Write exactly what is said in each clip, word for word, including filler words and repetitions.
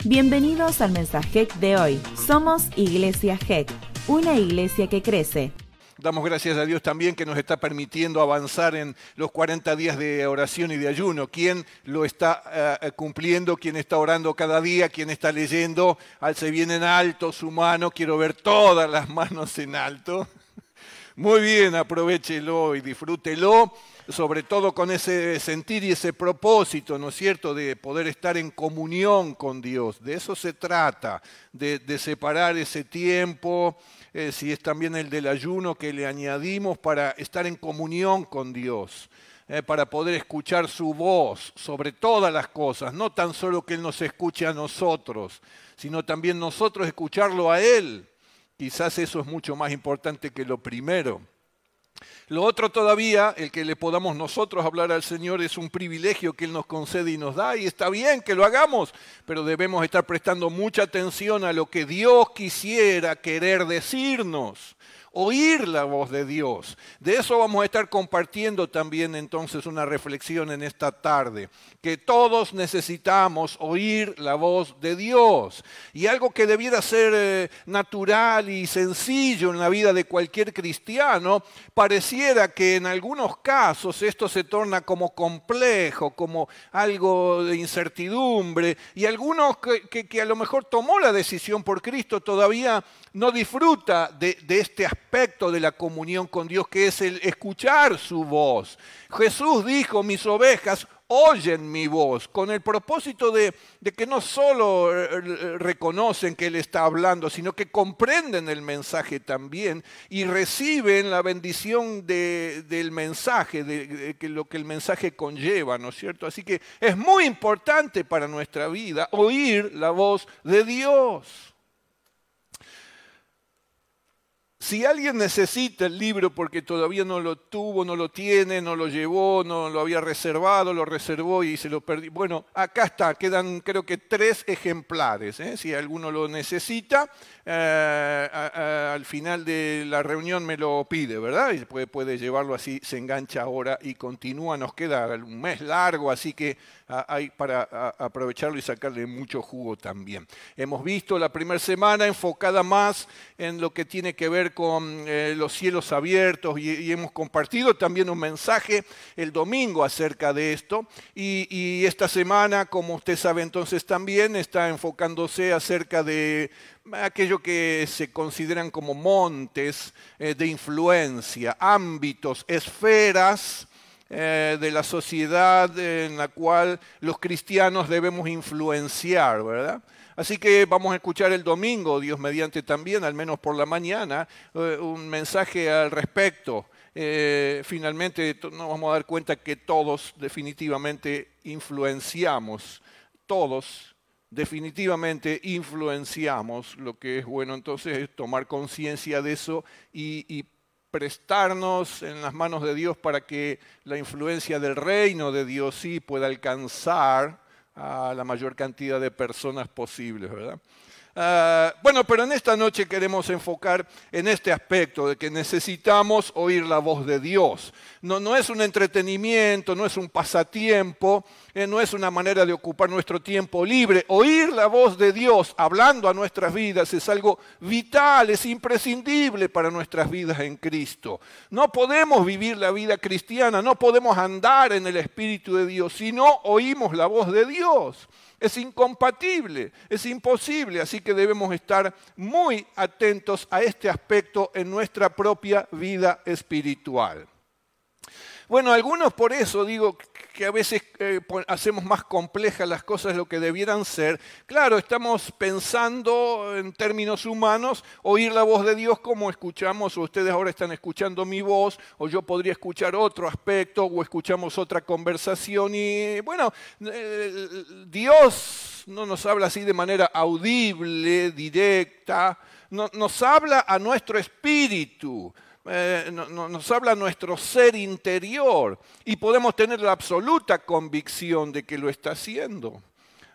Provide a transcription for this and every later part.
Bienvenidos al mensaje de hoy. Somos Iglesia G E C, una iglesia que crece. Damos gracias a Dios también que nos está permitiendo avanzar en los cuarenta días de oración y de ayuno. ¿Quién lo está uh, cumpliendo? ¿Quién está orando cada día? ¿Quién está leyendo? Alce bien en alto su mano. Quiero ver todas las manos en alto. Muy bien, aprovéchelo y disfrútelo, sobre todo con ese sentir y ese propósito, ¿no es cierto?, de poder estar en comunión con Dios. De eso se trata, de, de separar ese tiempo, eh, si es también el del ayuno que le añadimos para estar en comunión con Dios, eh, para poder escuchar su voz sobre todas las cosas, no tan solo que Él nos escuche a nosotros, sino también nosotros escucharlo a Él. Quizás eso es mucho más importante que lo primero. Lo otro todavía, el que le podamos nosotros hablar al Señor, es un privilegio que Él nos concede y nos da, y está bien que lo hagamos, pero debemos estar prestando mucha atención a lo que Dios quisiera querer decirnos. Oír la voz de Dios. De eso vamos a estar compartiendo también entonces una reflexión en esta tarde, que todos necesitamos oír la voz de Dios. Y algo que debiera ser eh, natural y sencillo en la vida de cualquier cristiano, pareciera que en algunos casos esto se torna como complejo, como algo de incertidumbre, y algunos que, que, que a lo mejor tomó la decisión por Cristo todavía no disfruta de, de este aspecto de la comunión con Dios, que es el escuchar su voz. Jesús dijo, mis ovejas oyen mi voz, con el propósito de, de que no solo reconocen que Él está hablando, sino que comprenden el mensaje también y reciben la bendición de, del mensaje, de, de, de lo que el mensaje conlleva, ¿no es cierto? Así que es muy importante para nuestra vida oír la voz de Dios. Si alguien necesita el libro porque todavía no lo tuvo, no lo tiene, no lo llevó, no lo había reservado, lo reservó y se lo perdió. Bueno, acá está, quedan creo que tres ejemplares, ¿eh? Si alguno lo necesita, eh, a, a, al final de la reunión me lo pide, ¿verdad? Y puede, puede llevarlo así, se engancha ahora y continúa. Nos queda un mes largo, así que a, hay para a, aprovecharlo y sacarle mucho jugo también. Hemos visto la primera semana enfocada más en lo que tiene que ver con eh, los cielos abiertos y, y hemos compartido también un mensaje el domingo acerca de esto y, y esta semana, como usted sabe entonces también, está enfocándose acerca de aquello que se consideran como montes eh, de influencia, ámbitos, esferas eh, de la sociedad en la cual los cristianos debemos influenciar, ¿verdad? Así que vamos a escuchar el domingo, Dios mediante también, al menos por la mañana, eh, un mensaje al respecto. Eh, finalmente nos vamos a dar cuenta que todos definitivamente influenciamos, todos definitivamente influenciamos. Lo que es bueno entonces es tomar conciencia de eso y, y prestarnos en las manos de Dios para que la influencia del reino de Dios sí pueda alcanzar a la mayor cantidad de personas posibles, ¿verdad? Uh, bueno, pero en esta noche queremos enfocar en este aspecto de que necesitamos oír la voz de Dios. No, no es un entretenimiento, no es un pasatiempo, eh, no es una manera de ocupar nuestro tiempo libre. Oír la voz de Dios hablando a nuestras vidas es algo vital, es imprescindible para nuestras vidas en Cristo. No podemos vivir la vida cristiana, no podemos andar en el Espíritu de Dios si no oímos la voz de Dios. Es incompatible, es imposible, así que debemos estar muy atentos a este aspecto en nuestra propia vida espiritual. Bueno, algunos por eso digo que a veces eh, hacemos más complejas las cosas de lo que debieran ser. Claro, estamos pensando en términos humanos, oír la voz de Dios como escuchamos, o ustedes ahora están escuchando mi voz, o yo podría escuchar otro aspecto, o escuchamos otra conversación. Y bueno, eh, Dios no nos habla así de manera audible, directa, no, nos habla a nuestro espíritu. Eh, no, no, nos habla nuestro ser interior y podemos tener la absoluta convicción de que lo está haciendo.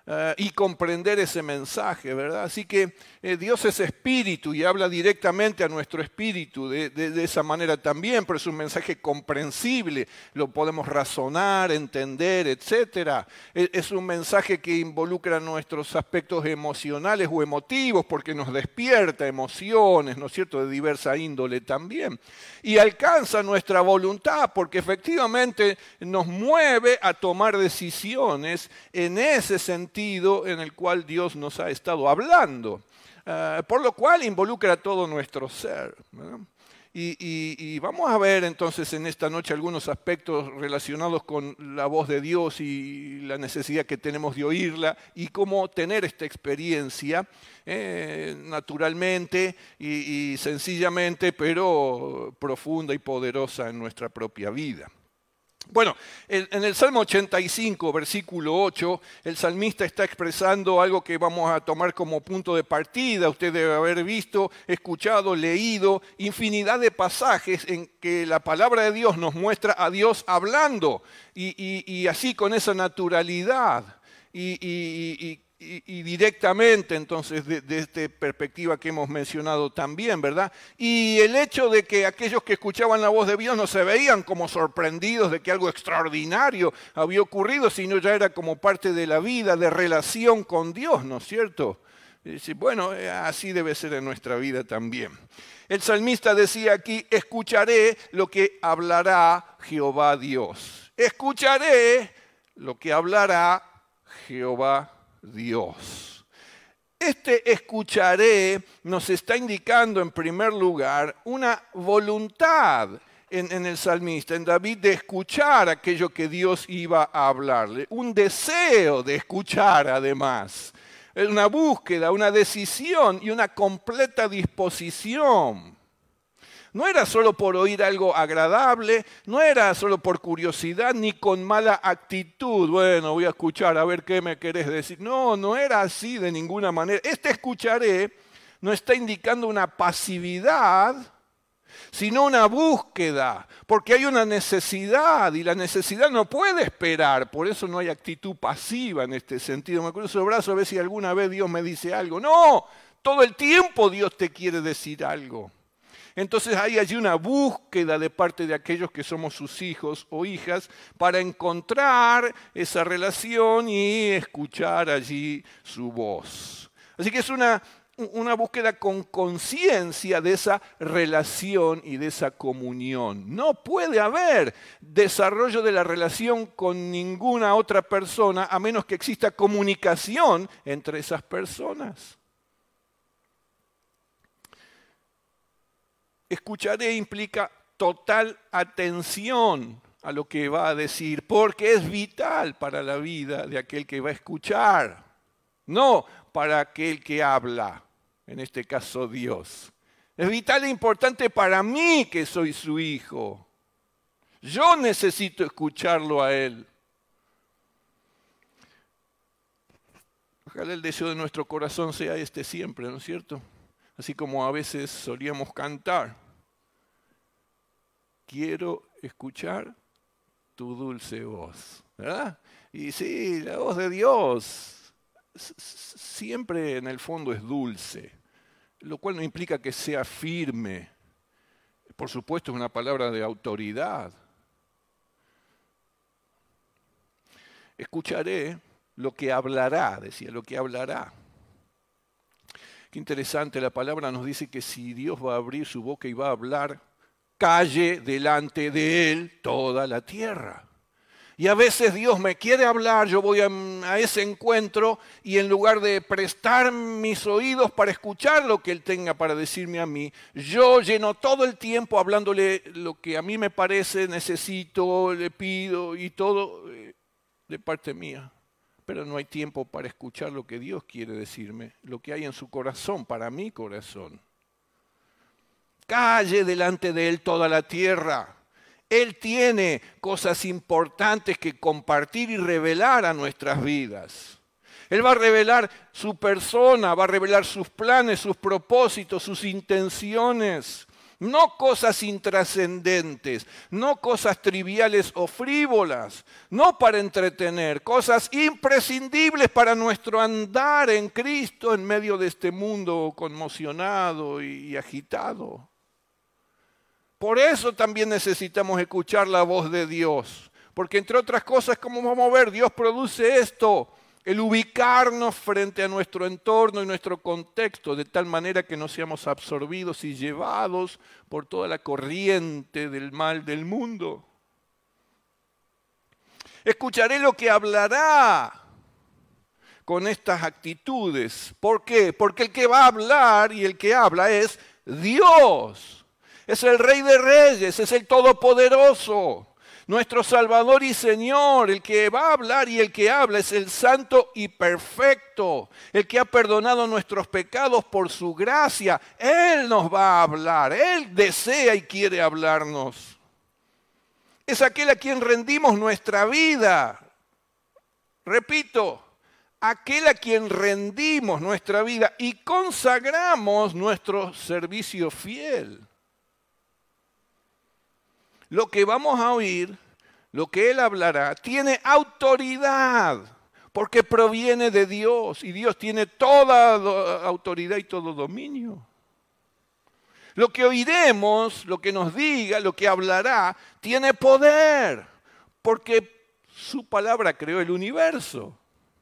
Uh, y comprender ese mensaje, ¿verdad? Así que eh, Dios es espíritu y habla directamente a nuestro espíritu de, de, de esa manera también, pero es un mensaje comprensible, lo podemos razonar, entender, etcétera. Es, es un mensaje que involucra nuestros aspectos emocionales o emotivos porque nos despierta emociones, ¿no es cierto?, de diversa índole también. Y alcanza nuestra voluntad porque efectivamente nos mueve a tomar decisiones en ese sentido en el cual Dios nos ha estado hablando, uh, por lo cual involucra todo nuestro ser, ¿verdad? Y, y, y vamos a ver entonces en esta noche algunos aspectos relacionados con la voz de Dios y la necesidad que tenemos de oírla y cómo tener esta experiencia eh, naturalmente y, y sencillamente, pero profunda y poderosa en nuestra propia vida. Bueno, en el Salmo ochenta y cinco, versículo ocho, el salmista está expresando algo que vamos a tomar como punto de partida. Usted debe haber visto, escuchado, leído infinidad de pasajes en que la palabra de Dios nos muestra a Dios hablando y, y, y así con esa naturalidad y, y, y Y, y directamente, entonces, de, de esta perspectiva que hemos mencionado también, ¿verdad? Y el hecho de que aquellos que escuchaban la voz de Dios no se veían como sorprendidos de que algo extraordinario había ocurrido, sino ya era como parte de la vida, de relación con Dios, ¿no es cierto? Y dice, bueno, así debe ser en nuestra vida también. El salmista decía aquí, escucharé lo que hablará Jehová Dios. Escucharé lo que hablará Jehová Dios. Este escucharé nos está indicando en primer lugar una voluntad en, en el salmista, en David, de escuchar aquello que Dios iba a hablarle. Un deseo de escuchar además. Una búsqueda, una decisión y una completa disposición. No era solo por oír algo agradable, no era solo por curiosidad ni con mala actitud. Bueno, voy a escuchar a ver qué me querés decir. No, no era así de ninguna manera. Este escucharé no está indicando una pasividad, sino una búsqueda, porque hay una necesidad y la necesidad no puede esperar. Por eso no hay actitud pasiva en este sentido. Me cruzo el brazo a ver si alguna vez Dios me dice algo. No, todo el tiempo Dios te quiere decir algo. Entonces hay allí una búsqueda de parte de aquellos que somos sus hijos o hijas para encontrar esa relación y escuchar allí su voz. Así que es una, una búsqueda con conciencia de esa relación y de esa comunión. No puede haber desarrollo de la relación con ninguna otra persona a menos que exista comunicación entre esas personas. Escucharé implica total atención a lo que va a decir, porque es vital para la vida de aquel que va a escuchar, no para aquel que habla, en este caso Dios. Es vital e importante para mí que soy su hijo. Yo necesito escucharlo a él. Ojalá el deseo de nuestro corazón sea este siempre, ¿no es cierto? Así como a veces solíamos cantar. Quiero escuchar tu dulce voz, ¿verdad? Y sí, la voz de Dios siempre en el fondo es dulce, lo cual no implica que sea firme. Por supuesto es una palabra de autoridad. Escucharé lo que hablará, decía, lo que hablará. Qué interesante, la palabra nos dice que si Dios va a abrir su boca y va a hablar, calle delante de él toda la tierra. Y a veces Dios me quiere hablar, yo voy a, a ese encuentro y en lugar de prestar mis oídos para escuchar lo que Él tenga para decirme a mí, yo lleno todo el tiempo hablándole lo que a mí me parece, necesito, le pido y todo de parte mía. Pero no hay tiempo para escuchar lo que Dios quiere decirme, lo que hay en su corazón, para mi corazón. Calle delante de Él toda la tierra. Él tiene cosas importantes que compartir y revelar a nuestras vidas. Él va a revelar su persona, va a revelar sus planes, sus propósitos, sus intenciones. No cosas intrascendentes, no cosas triviales o frívolas, no para entretener, cosas imprescindibles para nuestro andar en Cristo en medio de este mundo conmocionado y agitado. Por eso también necesitamos escuchar la voz de Dios, porque entre otras cosas, como vamos a ver, Dios produce esto, el ubicarnos frente a nuestro entorno y nuestro contexto, de tal manera que no seamos absorbidos y llevados por toda la corriente del mal del mundo. Escucharé lo que hablará con estas actitudes. ¿Por qué? Porque el que va a hablar y el que habla es Dios. Es el Rey de Reyes, es el Todopoderoso. Nuestro Salvador y Señor, el que va a hablar y el que habla es el Santo y Perfecto, el que ha perdonado nuestros pecados por su gracia. Él nos va a hablar, Él desea y quiere hablarnos. Es aquel a quien rendimos nuestra vida. Repito, aquel a quien rendimos nuestra vida y consagramos nuestro servicio fiel. Lo que vamos a oír, lo que Él hablará, tiene autoridad, porque proviene de Dios, y Dios tiene toda autoridad y todo dominio. Lo que oiremos, lo que nos diga, lo que hablará, tiene poder, porque su palabra creó el universo.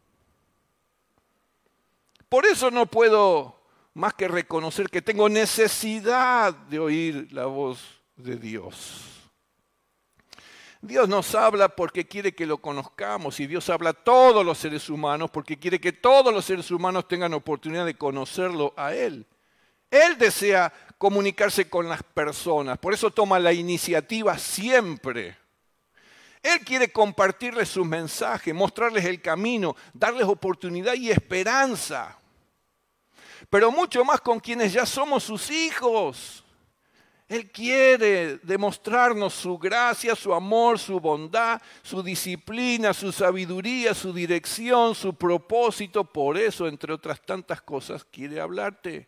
Por eso no puedo más que reconocer que tengo necesidad de oír la voz de Dios. Dios nos habla porque quiere que lo conozcamos y Dios habla a todos los seres humanos porque quiere que todos los seres humanos tengan oportunidad de conocerlo a Él. Él desea comunicarse con las personas, por eso toma la iniciativa siempre. Él quiere compartirles sus mensajes, mostrarles el camino, darles oportunidad y esperanza. Pero mucho más con quienes ya somos sus hijos. Él quiere demostrarnos su gracia, su amor, su bondad, su disciplina, su sabiduría, su dirección, su propósito. Por eso, entre otras tantas cosas, quiere hablarte.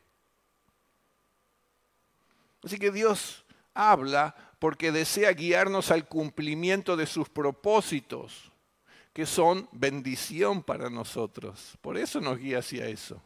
Así que Dios habla porque desea guiarnos al cumplimiento de sus propósitos, que son bendición para nosotros. Por eso nos guía hacia eso.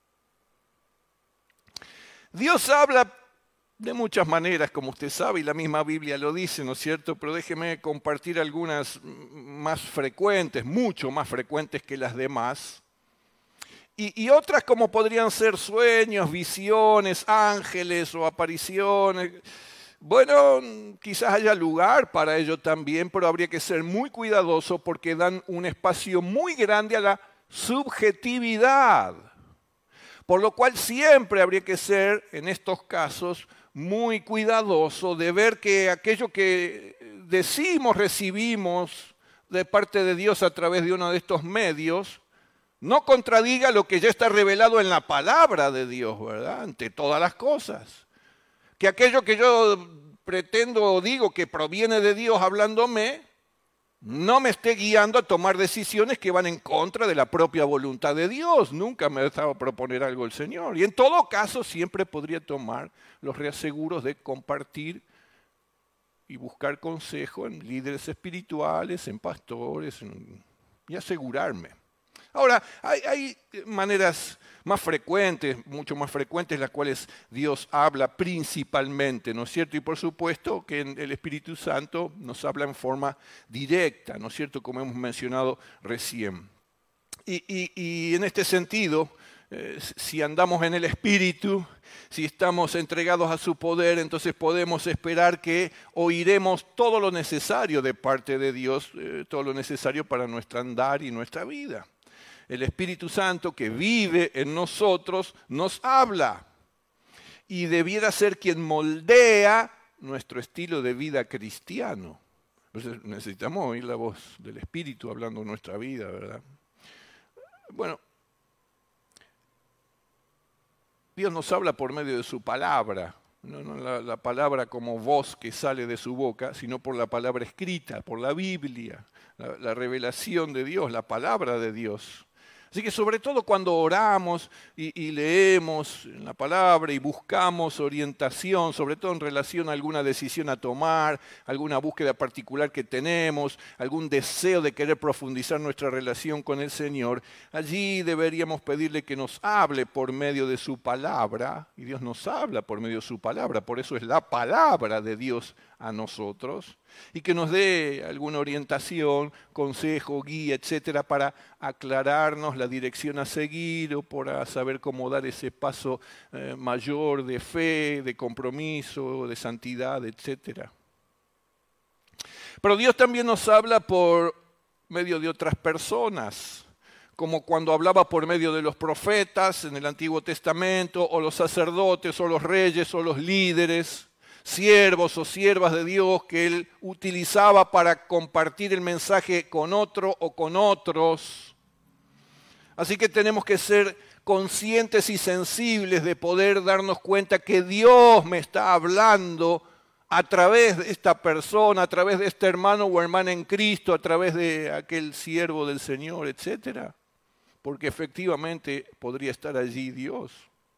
Dios habla de muchas maneras, como usted sabe, y la misma Biblia lo dice, ¿no es cierto? Pero déjeme compartir algunas más frecuentes, mucho más frecuentes que las demás. Y, y otras como podrían ser sueños, visiones, ángeles o apariciones. Bueno, quizás haya lugar para ello también, pero habría que ser muy cuidadoso porque dan un espacio muy grande a la subjetividad. Por lo cual siempre habría que ser, en estos casos, muy cuidadoso de ver que aquello que decimos, recibimos de parte de Dios a través de uno de estos medios, no contradiga lo que ya está revelado en la palabra de Dios, ¿verdad? Ante todas las cosas. Que aquello que yo pretendo o digo que proviene de Dios hablándome, no me esté guiando a tomar decisiones que van en contra de la propia voluntad de Dios. Nunca me ha estado a proponer algo el Señor. Y en todo caso siempre podría tomar los reaseguros de compartir y buscar consejo en líderes espirituales, en pastores, en, y asegurarme. Ahora, hay, hay maneras más frecuentes, mucho más frecuentes, las cuales Dios habla principalmente, ¿no es cierto? Y por supuesto que el Espíritu Santo nos habla en forma directa, ¿no es cierto? Como hemos mencionado recién. Y, y, y en este sentido, eh, si andamos en el Espíritu, si estamos entregados a su poder, entonces podemos esperar que oiremos todo lo necesario de parte de Dios, eh, todo lo necesario para nuestro andar y nuestra vida. El Espíritu Santo que vive en nosotros nos habla y debiera ser quien moldea nuestro estilo de vida cristiano. Entonces necesitamos oír la voz del Espíritu hablando en nuestra vida, ¿verdad? Bueno, Dios nos habla por medio de su palabra, no, no la, la palabra como voz que sale de su boca, sino por la palabra escrita, por la Biblia, la, la revelación de Dios, la palabra de Dios. Así que sobre todo cuando oramos y, y leemos la palabra y buscamos orientación, sobre todo en relación a alguna decisión a tomar, alguna búsqueda particular que tenemos, algún deseo de querer profundizar nuestra relación con el Señor, allí deberíamos pedirle que nos hable por medio de su palabra, y Dios nos habla por medio de su palabra, por eso es la palabra de Dios a nosotros, y que nos dé alguna orientación, consejo, guía, etcétera, para aclararnos la dirección a seguir o para saber cómo dar ese paso eh, mayor de fe, de compromiso, de santidad, etcétera. Pero Dios también nos habla por medio de otras personas, como cuando hablaba por medio de los profetas en el Antiguo Testamento, o los sacerdotes, o los reyes, o los líderes, siervos o siervas de Dios que Él utilizaba para compartir el mensaje con otro o con otros. Así que tenemos que ser conscientes y sensibles de poder darnos cuenta que Dios me está hablando a través de esta persona, a través de este hermano o hermana en Cristo, a través de aquel siervo del Señor, etcétera. Porque efectivamente podría estar allí Dios.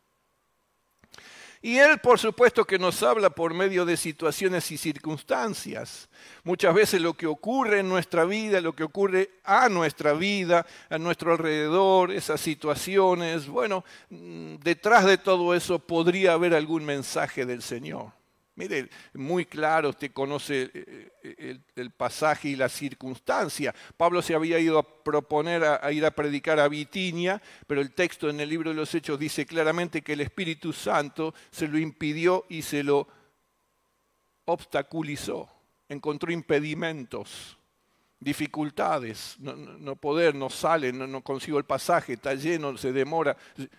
Y Él, por supuesto, que nos habla por medio de situaciones y circunstancias. Muchas veces lo que ocurre en nuestra vida, lo que ocurre a nuestra vida, a nuestro alrededor, esas situaciones, bueno, detrás de todo eso podría haber algún mensaje del Señor. Mire, muy claro, usted conoce el, el pasaje y la circunstancia. Pablo se había ido a proponer a, a ir a predicar a Bitinia, pero el texto en el libro de los Hechos dice claramente que el Espíritu Santo se lo impidió y se lo obstaculizó. Encontró impedimentos, dificultades, no, no, no poder, no sale, no, no consigo el pasaje, está lleno, se demora.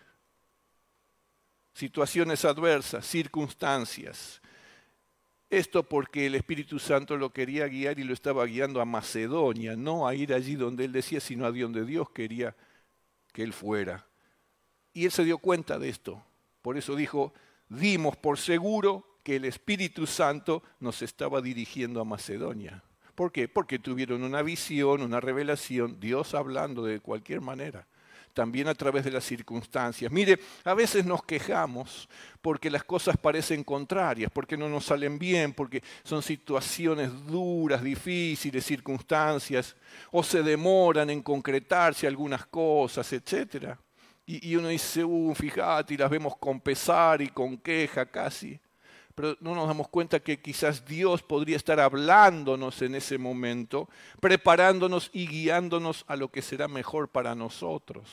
Situaciones adversas, circunstancias. Esto porque el Espíritu Santo lo quería guiar y lo estaba guiando a Macedonia, no a ir allí donde él decía, sino a donde Dios quería que él fuera. Y él se dio cuenta de esto. Por eso dijo, dimos por seguro que el Espíritu Santo nos estaba dirigiendo a Macedonia. ¿Por qué? Porque tuvieron una visión, una revelación, Dios hablando de cualquier manera. También a través de las circunstancias. Mire, a veces nos quejamos porque las cosas parecen contrarias, porque no nos salen bien, porque son situaciones duras, difíciles, circunstancias, o se demoran en concretarse algunas cosas, etcétera. Y, y uno dice, uh, fíjate, y las vemos con pesar y con queja casi. Pero no nos damos cuenta que quizás Dios podría estar hablándonos en ese momento, preparándonos y guiándonos a lo que será mejor para nosotros.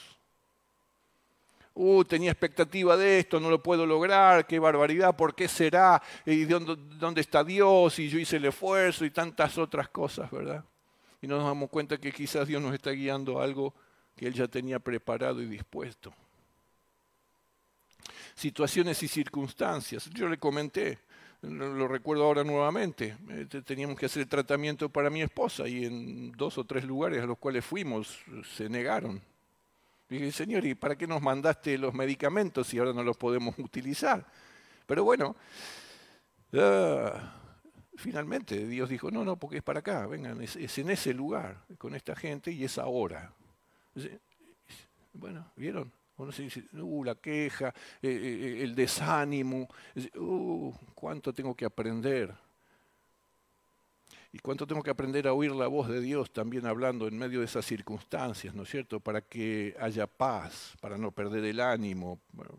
Uh, tenía expectativa de esto, no lo puedo lograr, qué barbaridad, ¿por qué será? ¿Y dónde, dónde está Dios? Y yo hice el esfuerzo y tantas otras cosas, ¿verdad? Y no nos damos cuenta que quizás Dios nos está guiando a algo que Él ya tenía preparado y dispuesto. Situaciones y circunstancias. Yo le comenté, lo recuerdo ahora nuevamente, teníamos que hacer el tratamiento para mi esposa y en dos o tres lugares a los cuales fuimos se negaron. Dije, Señor, ¿y para qué nos mandaste los medicamentos si ahora no los podemos utilizar? Pero bueno, uh, finalmente Dios dijo, no, no, porque es para acá, vengan, es, es en ese lugar, con esta gente y es ahora. Bueno, ¿vieron? Uno se dice, uh, la queja, eh, eh, el desánimo, uh, cuánto tengo que aprender. Y cuánto tengo que aprender a oír la voz de Dios también hablando en medio de esas circunstancias, ¿no es cierto? Para que haya paz, para no perder el ánimo. Bueno.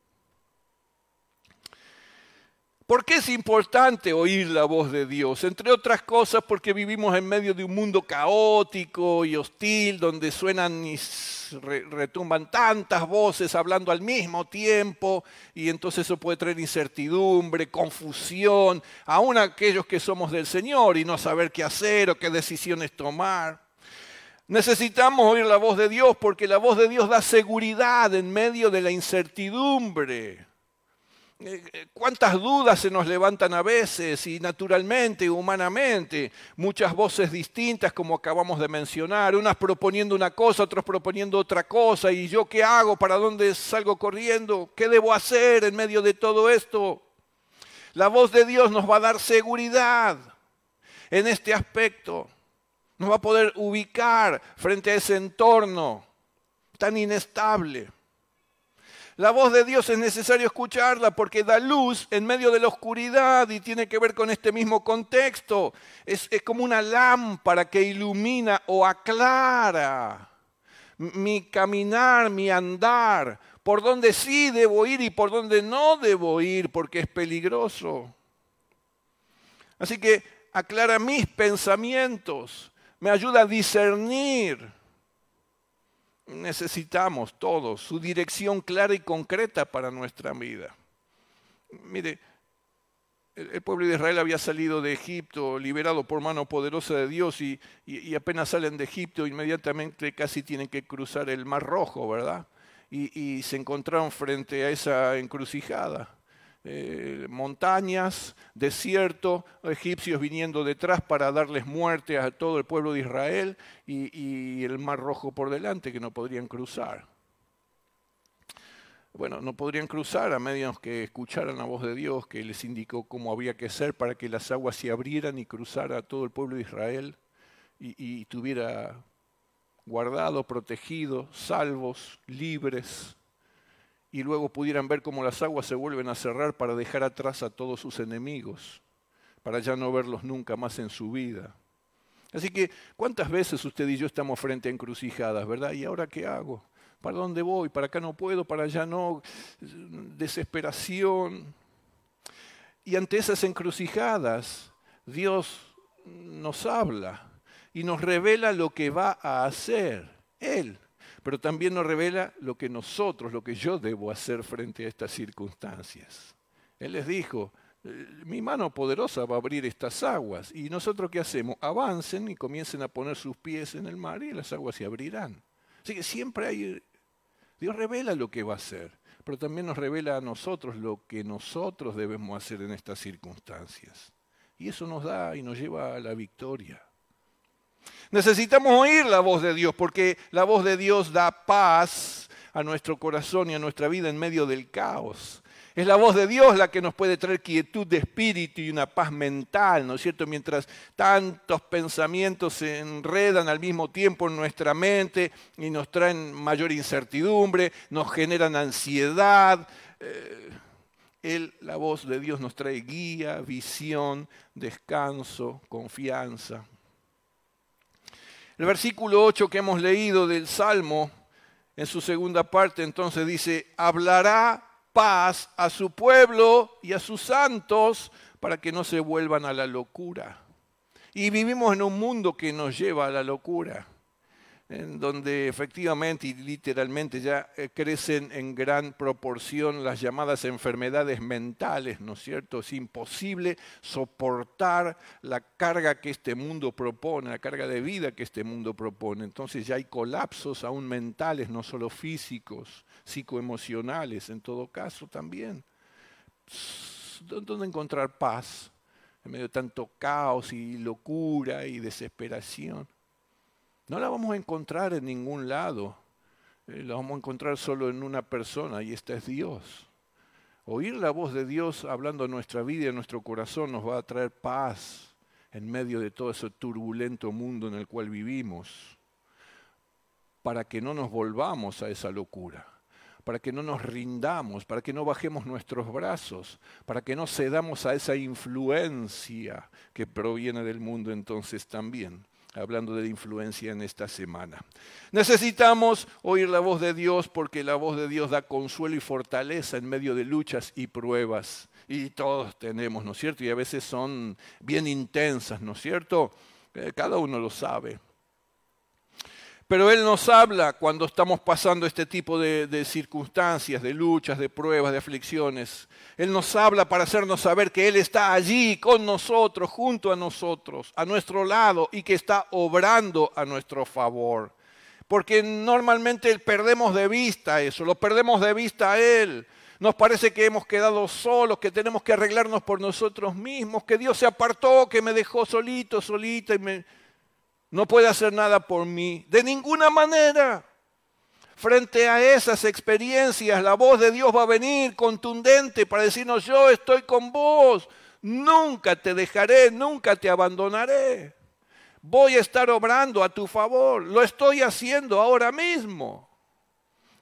¿Por qué es importante oír la voz de Dios? Entre otras cosas porque vivimos en medio de un mundo caótico y hostil, donde suenan y retumban tantas voces hablando al mismo tiempo, y entonces eso puede traer incertidumbre, confusión, aún a aquellos que somos del Señor y no saber qué hacer o qué decisiones tomar. Necesitamos oír la voz de Dios porque la voz de Dios da seguridad en medio de la incertidumbre. ¿Cuántas dudas se nos levantan a veces y naturalmente, humanamente? Muchas voces distintas como acabamos de mencionar, unas proponiendo una cosa, otros proponiendo otra cosa. ¿Y yo qué hago? ¿Para dónde salgo corriendo? ¿Qué debo hacer en medio de todo esto? La voz de Dios nos va a dar seguridad en este aspecto. Nos va a poder ubicar frente a ese entorno tan inestable. La voz de Dios es necesario escucharla porque da luz en medio de la oscuridad y tiene que ver con este mismo contexto. Es, es como una lámpara que ilumina o aclara mi caminar, mi andar, por donde sí debo ir y por donde no debo ir porque es peligroso. Así que aclara mis pensamientos, me ayuda a discernir. Necesitamos todos su dirección clara y concreta para nuestra vida. Mire, el pueblo de Israel había salido de Egipto, liberado por mano poderosa de Dios, y, y, y apenas salen de Egipto, inmediatamente casi tienen que cruzar el Mar Rojo, ¿verdad? Y, y se encontraron frente a esa encrucijada. Eh, montañas, desierto, egipcios viniendo detrás para darles muerte a todo el pueblo de Israel y, y el Mar Rojo por delante que no podrían cruzar. Bueno, no podrían cruzar a menos que escucharan la voz de Dios que les indicó cómo había que hacer para que las aguas se abrieran y cruzara a todo el pueblo de Israel y, y estuviera guardado, protegido, salvos, libres. Y luego pudieran ver cómo las aguas se vuelven a cerrar para dejar atrás a todos sus enemigos, para ya no verlos nunca más en su vida. Así que, ¿cuántas veces usted y yo estamos frente a encrucijadas, verdad? ¿Y ahora qué hago? ¿Para dónde voy? ¿Para acá no puedo? ¿Para allá no? Desesperación. Y ante esas encrucijadas, Dios nos habla y nos revela lo que va a hacer Él. Pero también nos revela lo que nosotros, lo que yo debo hacer frente a estas circunstancias. Él les dijo, mi mano poderosa va a abrir estas aguas. ¿Y nosotros qué hacemos? Avancen y comiencen a poner sus pies en el mar y las aguas se abrirán. Así que siempre hay, Dios revela lo que va a hacer, pero también nos revela a nosotros lo que nosotros debemos hacer en estas circunstancias. Y eso nos da y nos lleva a la victoria. Necesitamos oír la voz de Dios porque la voz de Dios da paz a nuestro corazón y a nuestra vida en medio del caos. Es la voz de Dios la que nos puede traer quietud de espíritu y una paz mental, ¿no es cierto? Mientras tantos pensamientos se enredan al mismo tiempo en nuestra mente y nos traen mayor incertidumbre, nos generan ansiedad. Eh, Él, la voz de Dios nos trae guía, visión, descanso, confianza. El versículo ocho que hemos leído del Salmo, en su segunda parte, entonces dice, hablará paz a su pueblo y a sus santos para que no se vuelvan a la locura. Y vivimos en un mundo que nos lleva a la locura, en donde efectivamente y literalmente ya crecen en gran proporción las llamadas enfermedades mentales, ¿no es cierto? Es imposible soportar la carga que este mundo propone, la carga de vida que este mundo propone. Entonces ya hay colapsos aún mentales, no solo físicos, psicoemocionales en todo caso también. ¿Dónde encontrar paz en medio de tanto caos y locura y desesperación? No la vamos a encontrar en ningún lado, eh, la vamos a encontrar solo en una persona y esta es Dios. Oír la voz de Dios hablando en nuestra vida y en nuestro corazón nos va a traer paz en medio de todo ese turbulento mundo en el cual vivimos, para que no nos volvamos a esa locura, para que no nos rindamos, para que no bajemos nuestros brazos, para que no cedamos a esa influencia que proviene del mundo entonces también. Hablando de la influencia en esta semana. Necesitamos oír la voz de Dios porque la voz de Dios da consuelo y fortaleza en medio de luchas y pruebas. Y todos tenemos, ¿no es cierto? Y a veces son bien intensas, ¿no es cierto? Eh, cada uno lo sabe. Pero Él nos habla cuando estamos pasando este tipo de, de circunstancias, de luchas, de pruebas, de aflicciones. Él nos habla para hacernos saber que Él está allí con nosotros, junto a nosotros, a nuestro lado y que está obrando a nuestro favor. Porque normalmente perdemos de vista eso, lo perdemos de vista a Él. Nos parece que hemos quedado solos, que tenemos que arreglarnos por nosotros mismos, que Dios se apartó, que me dejó solito, solita y me... no puede hacer nada por mí, de ninguna manera. Frente a esas experiencias, la voz de Dios va a venir contundente para decirnos, yo estoy con vos, nunca te dejaré, nunca te abandonaré. Voy a estar obrando a tu favor, lo estoy haciendo ahora mismo.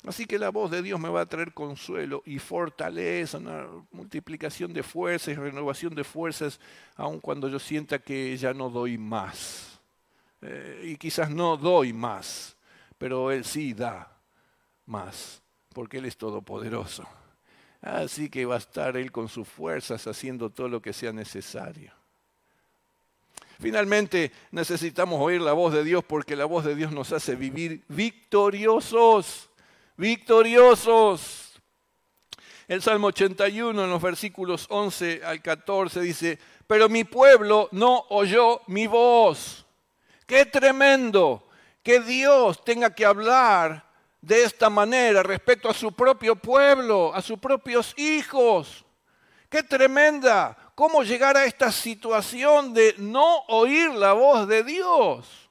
Así que la voz de Dios me va a traer consuelo y fortaleza, una multiplicación de fuerzas y renovación de fuerzas, aun cuando yo sienta que ya no doy más. Eh, y quizás no doy más, pero Él sí da más, porque Él es todopoderoso. Así que va a estar Él con sus fuerzas haciendo todo lo que sea necesario. Finalmente, necesitamos oír la voz de Dios porque la voz de Dios nos hace vivir victoriosos, victoriosos. El Salmo ochenta y uno, en los versículos once al catorce, dice, pero mi pueblo no oyó mi voz. ¡Qué tremendo que Dios tenga que hablar de esta manera respecto a su propio pueblo, a sus propios hijos! ¡Qué tremenda! ¿Cómo llegar a esta situación de no oír la voz de Dios?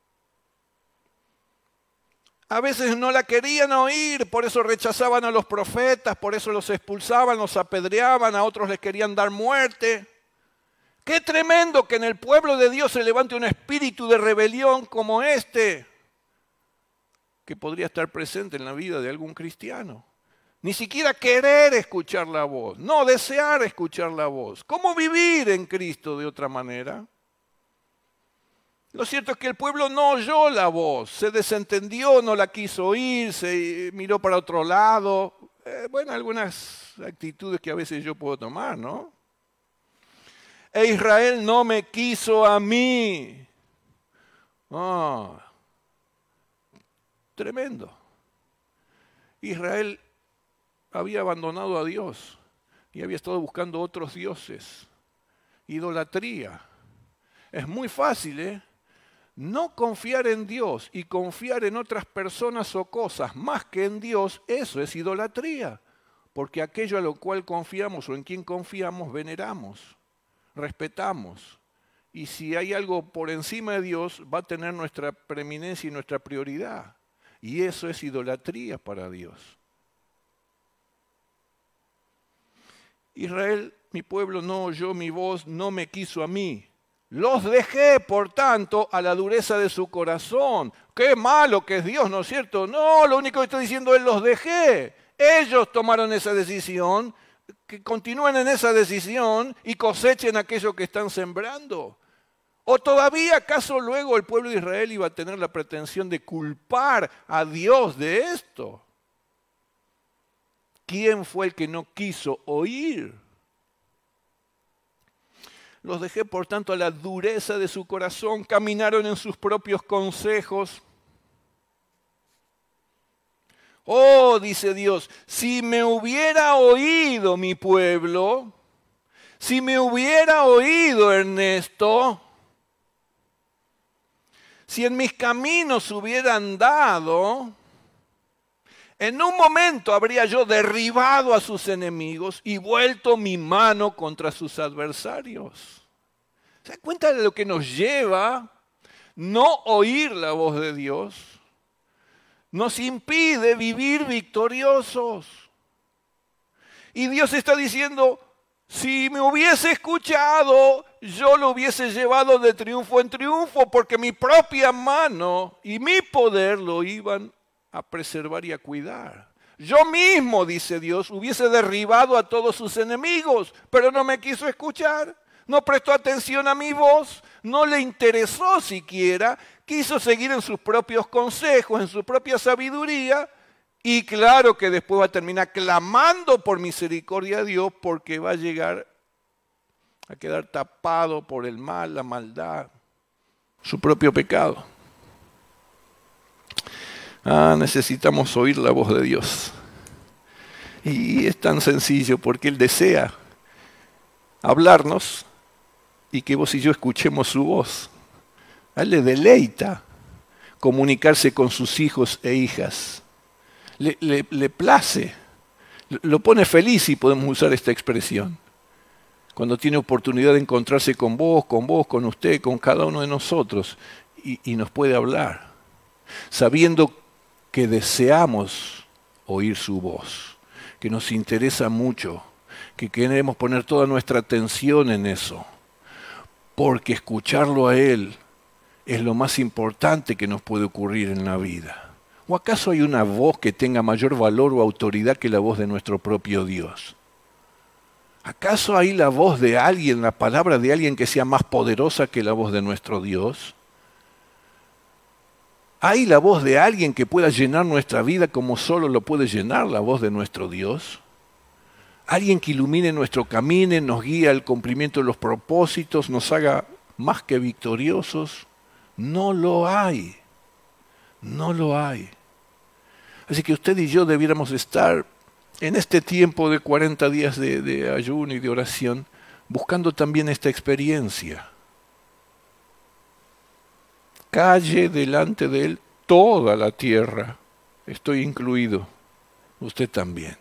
A veces no la querían oír, por eso rechazaban a los profetas, por eso los expulsaban, los apedreaban, a otros les querían dar muerte. ¡Qué tremendo que en el pueblo de Dios se levante un espíritu de rebelión como este, que podría estar presente en la vida de algún cristiano! Ni siquiera querer escuchar la voz, no desear escuchar la voz. ¿Cómo vivir en Cristo de otra manera? Lo cierto es que el pueblo no oyó la voz, se desentendió, no la quiso oír, se miró para otro lado. Eh, bueno, algunas actitudes que a veces yo puedo tomar, ¿no? E Israel no me quiso a mí. Oh, tremendo. Israel había abandonado a Dios y había estado buscando otros dioses. Idolatría. Es muy fácil, ¿eh? No confiar en Dios y confiar en otras personas o cosas más que en Dios, eso es idolatría. Porque aquello a lo cual confiamos o en quien confiamos, veneramos, respetamos. Y si hay algo por encima de Dios, va a tener nuestra preeminencia y nuestra prioridad. Y eso es idolatría para Dios. Israel, mi pueblo, no oyó mi voz, no me quiso a mí. Los dejé, por tanto, a la dureza de su corazón. ¡Qué malo que es Dios!, ¿no es cierto? No, lo único que estoy diciendo es los dejé. Ellos tomaron esa decisión, que continúen en esa decisión y cosechen aquello que están sembrando. ¿O todavía acaso luego el pueblo de Israel iba a tener la pretensión de culpar a Dios de esto? ¿Quién fue el que no quiso oír? Los dejé, por tanto, a la dureza de su corazón, caminaron en sus propios consejos. Oh, dice Dios, si me hubiera oído mi pueblo, si me hubiera oído Ernesto, si en mis caminos hubiera andado, en un momento habría yo derribado a sus enemigos y vuelto mi mano contra sus adversarios. ¿Se dan cuenta de lo que nos lleva no oír la voz de Dios? Nos impide vivir victoriosos. Y Dios está diciendo, si me hubiese escuchado, yo lo hubiese llevado de triunfo en triunfo, porque mi propia mano y mi poder lo iban a preservar y a cuidar. Yo mismo, dice Dios, hubiese derribado a todos sus enemigos, pero no me quiso escuchar, no prestó atención a mi voz, no le interesó siquiera, quiso seguir en sus propios consejos, en su propia sabiduría, y claro que después va a terminar clamando por misericordia a Dios, porque va a llegar a quedar tapado por el mal, la maldad, su propio pecado. Ah, necesitamos oír la voz de Dios. Y es tan sencillo porque Él desea hablarnos y que vos y yo escuchemos su voz. A Él le deleita comunicarse con sus hijos e hijas. Le, le, le place, lo pone feliz, si podemos usar esta expresión. Cuando tiene oportunidad de encontrarse con vos, con vos, con usted, con cada uno de nosotros y, y nos puede hablar, sabiendo que deseamos oír su voz, que nos interesa mucho, que queremos poner toda nuestra atención en eso, porque escucharlo a Él es lo más importante que nos puede ocurrir en la vida. ¿O acaso hay una voz que tenga mayor valor o autoridad que la voz de nuestro propio Dios? ¿Acaso hay la voz de alguien, la palabra de alguien que sea más poderosa que la voz de nuestro Dios? ¿Hay la voz de alguien que pueda llenar nuestra vida como solo lo puede llenar la voz de nuestro Dios? ¿Alguien que ilumine nuestro camino, nos guíe al cumplimiento de los propósitos, nos haga más que victoriosos? No lo hay. No lo hay. Así que usted y yo debiéramos estar en este tiempo de cuarenta días de, de ayuno y de oración, buscando también esta experiencia. Calle delante de Él toda la tierra, estoy incluido, usted también.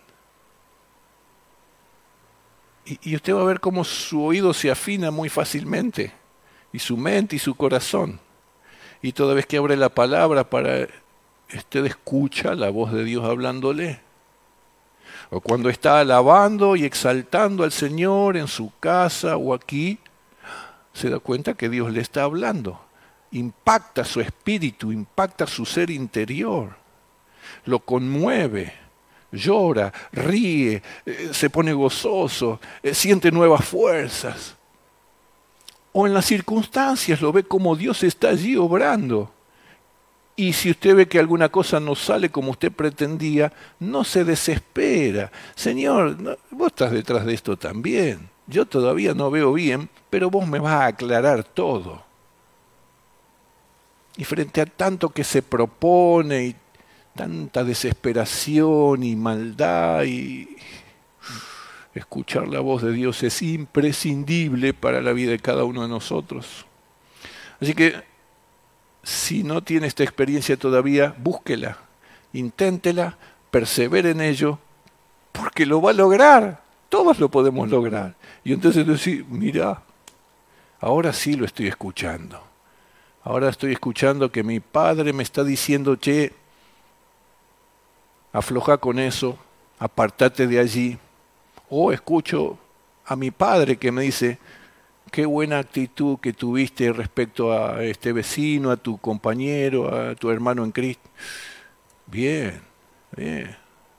Y, y usted va a ver cómo su oído se afina muy fácilmente, y su mente y su corazón. Y toda vez que abre la palabra, para usted escucha la voz de Dios hablándole. O cuando está alabando y exaltando al Señor en su casa o aquí, se da cuenta que Dios le está hablando. Impacta su espíritu, impacta su ser interior. Lo conmueve, llora, ríe, eh, se pone gozoso, eh, siente nuevas fuerzas. O en las circunstancias lo ve como Dios está allí obrando. Y si usted ve que alguna cosa no sale como usted pretendía, no se desespera. Señor, no, vos estás detrás de esto también. Yo todavía no veo bien, pero vos me vas a aclarar todo. Y frente a tanto que se propone y tanta desesperación y maldad, y escuchar la voz de Dios es imprescindible para la vida de cada uno de nosotros. Así que, si no tiene esta experiencia todavía, búsquela, inténtela, persevere en ello, porque lo va a lograr. Todos lo podemos lograr. Y entonces decir, mira, ahora sí lo estoy escuchando. Ahora estoy escuchando que mi Padre me está diciendo, che, afloja con eso, apartate de allí. O escucho a mi Padre que me dice, qué buena actitud que tuviste respecto a este vecino, a tu compañero, a tu hermano en Cristo. Bien, bien.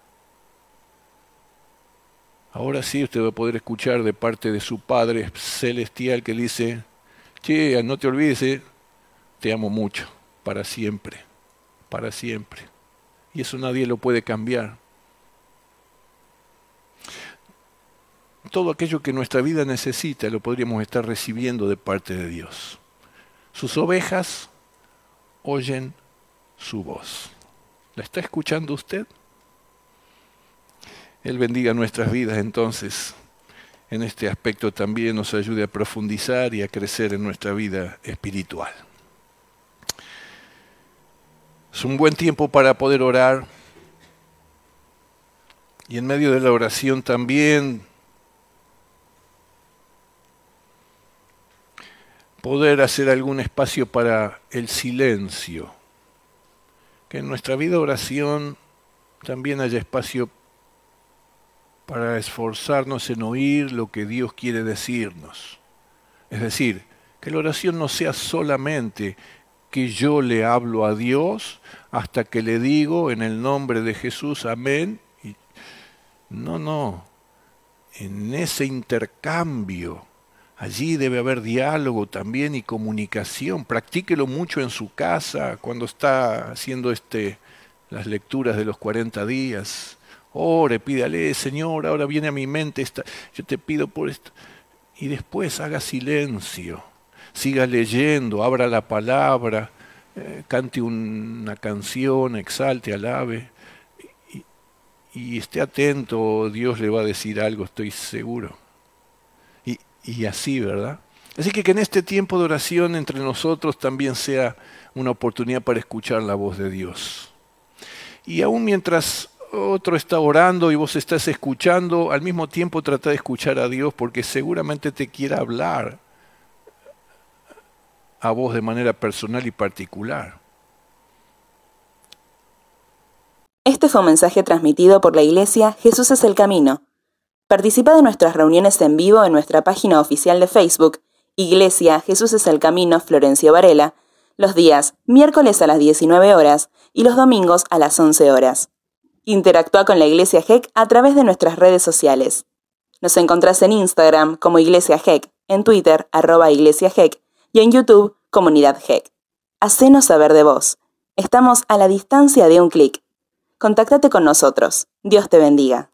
Ahora sí usted va a poder escuchar de parte de su Padre Celestial que le dice, che, no te olvides, eh, te amo mucho, para siempre, para siempre. Y eso nadie lo puede cambiar. Todo aquello que nuestra vida necesita lo podríamos estar recibiendo de parte de Dios. Sus ovejas oyen su voz. ¿La está escuchando usted? Él bendiga nuestras vidas entonces. En este aspecto también nos ayude a profundizar y a crecer en nuestra vida espiritual. Es un buen tiempo para poder orar. Y en medio de la oración también poder hacer algún espacio para el silencio. Que en nuestra vida de oración también haya espacio para esforzarnos en oír lo que Dios quiere decirnos. Es decir, que la oración no sea solamente que yo le hablo a Dios hasta que le digo en el nombre de Jesús, amén. Y no, no. En ese intercambio, allí debe haber diálogo también y comunicación. Practíquelo mucho en su casa cuando está haciendo este, las lecturas de los cuarenta días. Ore, pídale, Señor, ahora viene a mi mente esta, yo te pido por esto. Y después haga silencio, siga leyendo, abra la palabra, eh, cante una canción, exalte, alabe. Y, y esté atento, Dios le va a decir algo, estoy seguro. Y, y así, ¿verdad? Así que que en este tiempo de oración entre nosotros también sea una oportunidad para escuchar la voz de Dios. Y aún mientras otro está orando y vos estás escuchando, al mismo tiempo trata de escuchar a Dios porque seguramente te quiera hablar a vos de manera personal y particular. Este fue un mensaje transmitido por la Iglesia Jesús es el Camino. Participa de nuestras reuniones en vivo en nuestra página oficial de Facebook, Iglesia Jesús es el Camino Florencio Varela, los días miércoles a las diecinueve horas y los domingos a las once horas. Interactúa con la Iglesia G E C a través de nuestras redes sociales. Nos encontrás en Instagram como Iglesia G E C, en Twitter arroba Iglesia G E C y en YouTube Comunidad G E C. Hacenos saber de vos. Estamos a la distancia de un clic. Contáctate con nosotros. Dios te bendiga.